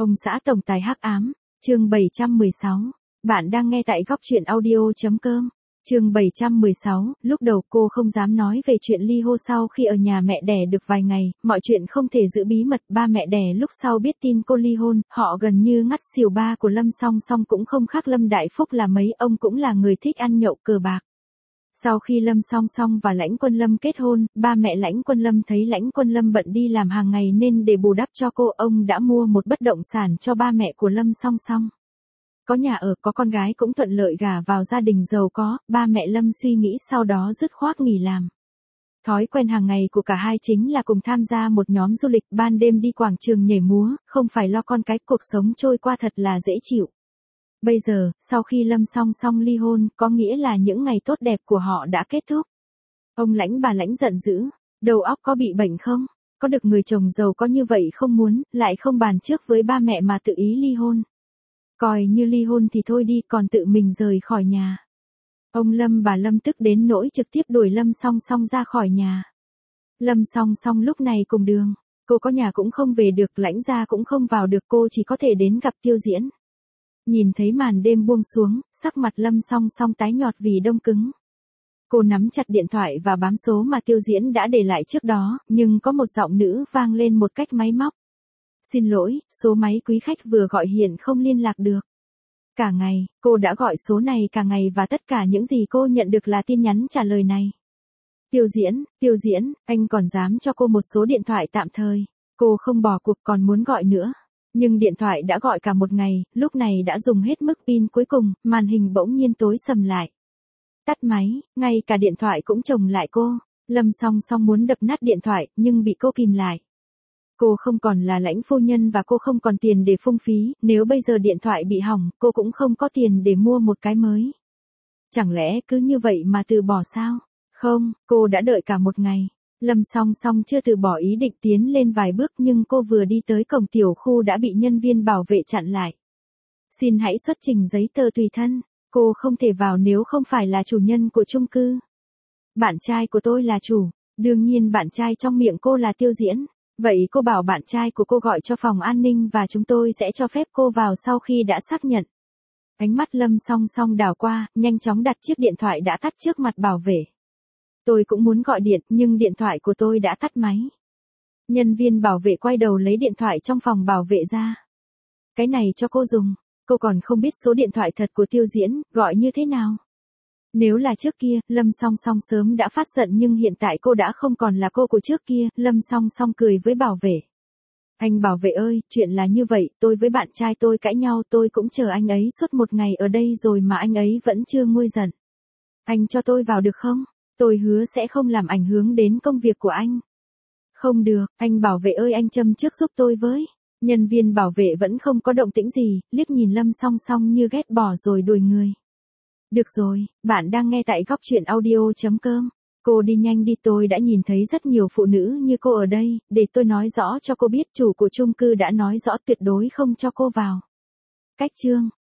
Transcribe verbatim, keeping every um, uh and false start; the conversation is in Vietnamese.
Ông xã tổng tài hắc ám, chương bảy trăm mười sáu. Bạn đang nghe tại góc truyện audio.com. Chương bảy trăm mười sáu, lúc đầu cô không dám nói về chuyện ly hôn sau khi ở nhà mẹ đẻ được vài ngày, mọi chuyện không thể giữ bí mật, ba mẹ đẻ lúc sau biết tin cô ly hôn, họ gần như ngắt xỉu. Ba của Lâm Song Song cũng không khác Lâm Đại Phúc là mấy, ông cũng là người thích ăn nhậu cờ bạc. Sau khi Lâm Song Song và Lãnh Quân Lâm kết hôn, ba mẹ Lãnh Quân Lâm thấy Lãnh Quân Lâm bận đi làm hàng ngày nên để bù đắp cho cô, ông đã mua một bất động sản cho ba mẹ của Lâm Song Song. Có nhà ở, có con gái cũng thuận lợi gả vào gia đình giàu có, ba mẹ Lâm suy nghĩ sau đó dứt khoát nghỉ làm. Thói quen hàng ngày của cả hai chính là cùng tham gia một nhóm du lịch, ban đêm đi quảng trường nhảy múa, không phải lo con cái, cuộc sống trôi qua thật là dễ chịu. Bây giờ, sau khi Lâm Song Song ly hôn, có nghĩa là những ngày tốt đẹp của họ đã kết thúc. Ông Lãnh bà Lãnh giận dữ, đầu óc có bị bệnh không? Có được người chồng giàu có như vậy không muốn, lại không bàn trước với ba mẹ mà tự ý ly hôn. Coi như ly hôn thì thôi đi, còn tự mình rời khỏi nhà. Ông Lâm bà Lâm tức đến nỗi trực tiếp đuổi Lâm Song Song ra khỏi nhà. Lâm Song Song lúc này cùng đường, cô có nhà cũng không về được, Lãnh gia cũng không vào được, cô chỉ có thể đến gặp Tiêu Diễn. Nhìn thấy màn đêm buông xuống, sắc mặt Lâm Song Song tái nhợt vì đông cứng. Cô nắm chặt điện thoại và bám số mà Tiêu Diễn đã để lại trước đó, nhưng có một giọng nữ vang lên một cách máy móc. Xin lỗi, số máy quý khách vừa gọi hiện không liên lạc được. Cả ngày, cô đã gọi số này cả ngày và tất cả những gì cô nhận được là tin nhắn trả lời này. Tiêu Diễn, Tiêu Diễn, anh còn dám cho cô một số điện thoại tạm thời. Cô không bỏ cuộc, còn muốn gọi nữa. Nhưng điện thoại đã gọi cả một ngày, lúc này đã dùng hết mức pin cuối cùng, màn hình bỗng nhiên tối sầm lại. Tắt máy, ngay cả điện thoại cũng chồng lại cô. Lâm Song Song muốn đập nát điện thoại, nhưng bị cô kìm lại. Cô không còn là Lãnh phu nhân và cô không còn tiền để phung phí, nếu bây giờ điện thoại bị hỏng, cô cũng không có tiền để mua một cái mới. Chẳng lẽ cứ như vậy mà từ bỏ sao? Không, cô đã đợi cả một ngày. Lâm Song Song chưa từ bỏ ý định tiến lên vài bước, nhưng cô vừa đi tới cổng tiểu khu đã bị nhân viên bảo vệ chặn lại. Xin hãy xuất trình giấy tờ tùy thân, cô không thể vào nếu không phải là chủ nhân của chung cư. Bạn trai của tôi là chủ, đương nhiên bạn trai trong miệng cô là Tiêu Diễn. Vậy cô bảo bạn trai của cô gọi cho phòng an ninh và chúng tôi sẽ cho phép cô vào sau khi đã xác nhận. Ánh mắt Lâm Song Song đảo qua, nhanh chóng đặt chiếc điện thoại đã tắt trước mặt bảo vệ. Tôi cũng muốn gọi điện, nhưng điện thoại của tôi đã tắt máy. Nhân viên bảo vệ quay đầu lấy điện thoại trong phòng bảo vệ ra. Cái này cho cô dùng, cô còn không biết số điện thoại thật của Tiêu Diễn, gọi như thế nào. Nếu là trước kia, Lâm Song Song sớm đã phát giận, nhưng hiện tại cô đã không còn là cô của trước kia. Lâm Song Song cười với bảo vệ. Anh bảo vệ ơi, chuyện là như vậy, tôi với bạn trai tôi cãi nhau, tôi cũng chờ anh ấy suốt một ngày ở đây rồi mà anh ấy vẫn chưa nguôi giận. Anh cho tôi vào được không? Tôi hứa sẽ không làm ảnh hưởng đến công việc của anh. Không được, anh bảo vệ ơi, anh châm trước giúp tôi với. Nhân viên bảo vệ vẫn không có động tĩnh gì, liếc nhìn Lâm Song Song như ghét bỏ rồi đuổi người. Được rồi, bạn đang nghe tại góc truyện audio.com. Cô đi nhanh đi, tôi đã nhìn thấy rất nhiều phụ nữ như cô ở đây, để tôi nói rõ cho cô biết, chủ của chung cư đã nói rõ tuyệt đối không cho cô vào. Cách chương